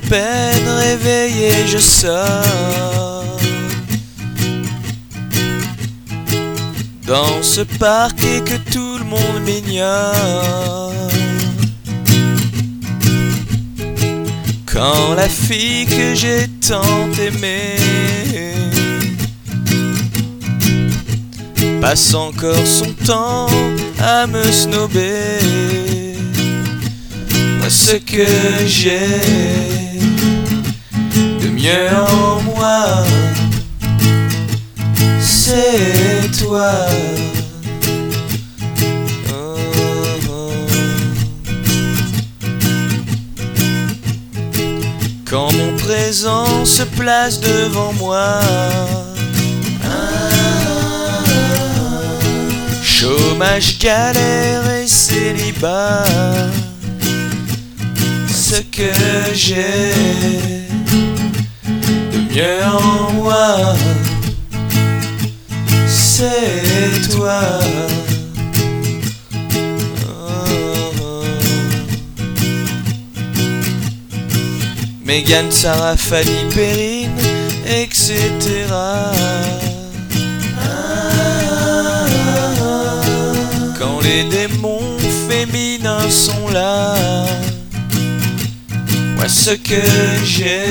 peine réveillé, je sors dans ce parc et que tout le monde m'ignore. Quand la fille que j'ai tant aimée passe encore son temps à me snober, moi ce que j'ai de mieux en moi, c'est toi. Quand mon présent se place devant moi, chômage, galère et célibat, ce que j'ai de mieux en moi, c'est toi. Mégane, Sarah, Fanny, Perrine, etc. Quand les démons féminins sont là, moi ce que j'ai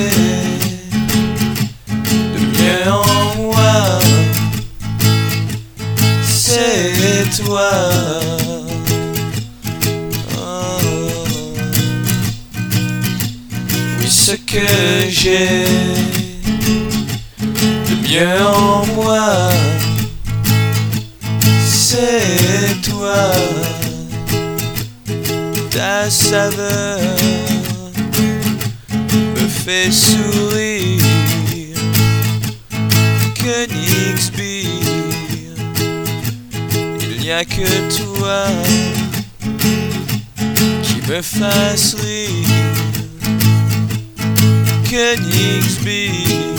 de mieux en moi, c'est toi. Ce que j'ai de mieux en moi, c'est toi. Ta saveur me fait sourire, que Nixbeer, il n'y a que toi qui me fasse rire. Que Nixbeer,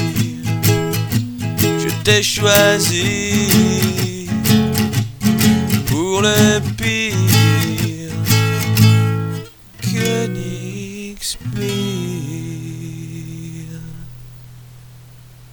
je t'ai choisi pour le